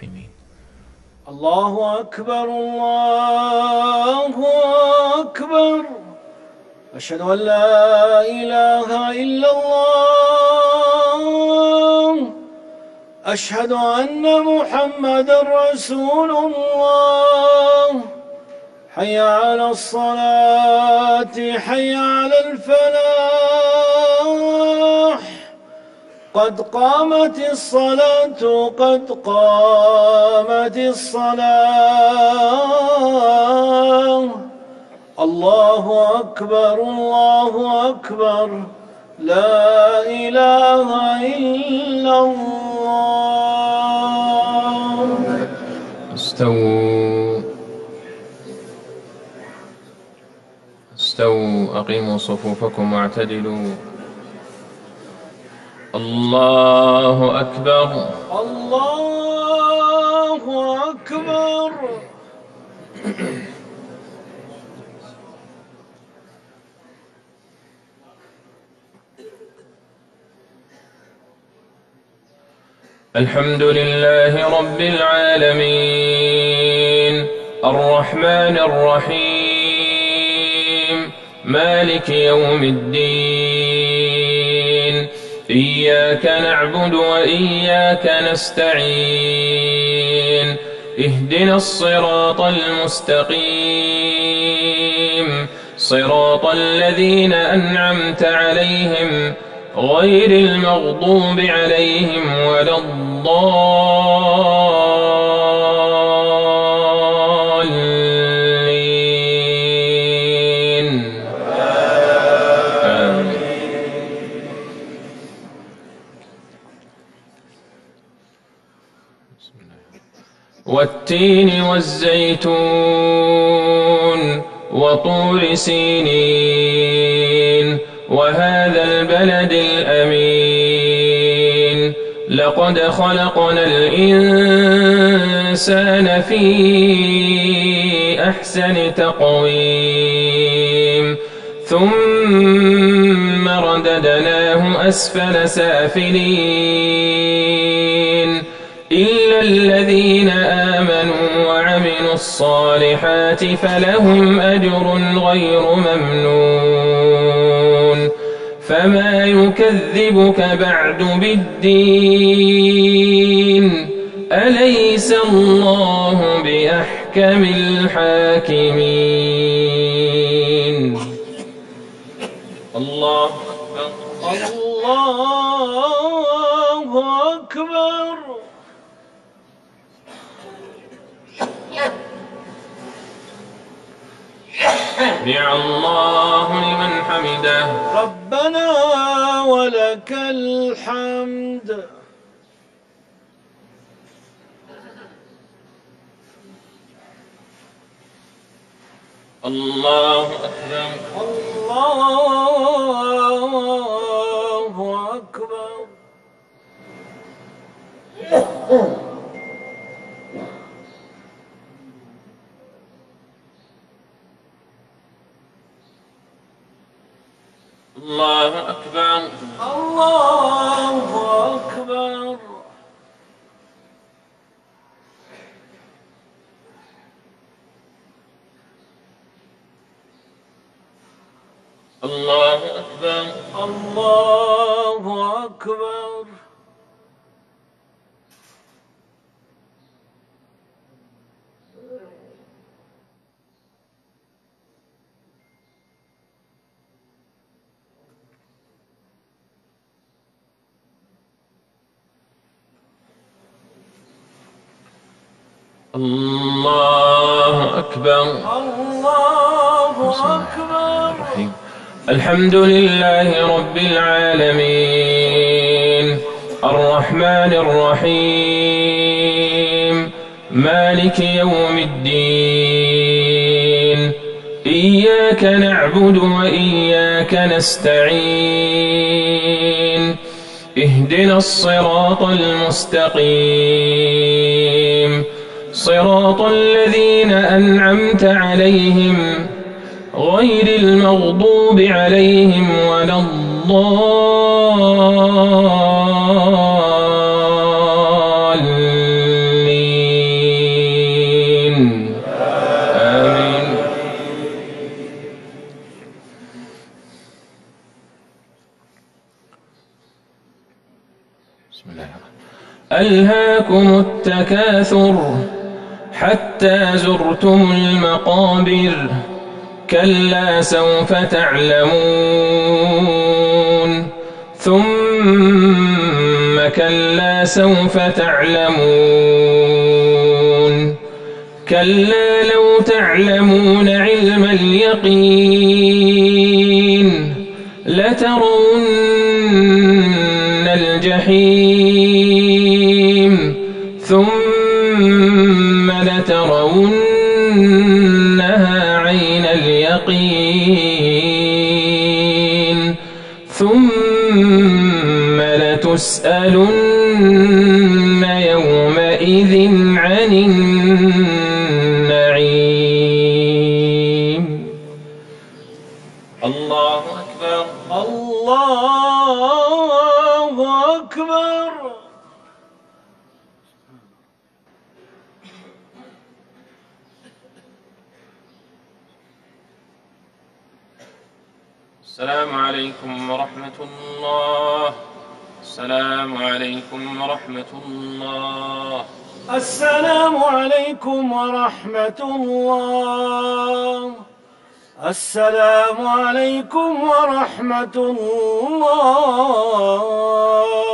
الراحمين. الله أكبر الله أكبر، أشهد أن لا إله إلا الله، أشهد أن محمدًا رسول الله، حي على الصلاة حي على الفلاح، قد قامت الصلاة قد قامت الصلاة. الله أكبر الله أكبر، لا إله إلا الله. استووا أقيموا صفوفكم واعتدلوا. الله أكبر الله أكبر. الحمد لله رب العالمين، الرحمن الرحيم، مالك يوم الدين، إياك نعبد وإياك نستعين، اهدنا الصراط المستقيم، صراط الذين أنعمت عليهم غير المغضوب عليهم ولا الضالين. آمين. والتين والزيتون وطور سينين وهذا البلد الأمين، لقد خلقنا الإنسان في أحسن تقويم، ثم رددناه أسفل سافلين، إلا الذين آمنوا وعملوا الصالحات فلهم أجر غير ممنون. فما يكذبك بعد بالدين، أليس الله بأحكم الحاكمين. الله أكبر الله أكبر. سمع الله لمن حمده. ربنا ولك الحمد. الله أكبر الله أكبر. الله أكبر الله أكبر. الله أكبر الله أكبر. الله أكبر الله أكبر. الحمد لله رب العالمين، الرحمن الرحيم، مالك يوم الدين، إياك نعبد وإياك نستعين، اهدنا الصراط المستقيم، صراط الذين أنعمت عليهم غير المغضوب عليهم ولا الضالين. ألهاكم التكاثر حتى زرتم المقابر كلا سوف تعلمون ثم كلا سوف تعلمون كلا لو تعلمون علم اليقين لترون الجحيم ثم لترونها عين اليقين ثم لتسألن يومئذ عن النعيم. الله أكبر. الله أكبر. السلام عليكم ورحمة الله. السلام عليكم ورحمة الله. السلام عليكم ورحمة الله. السلام عليكم ورحمة الله.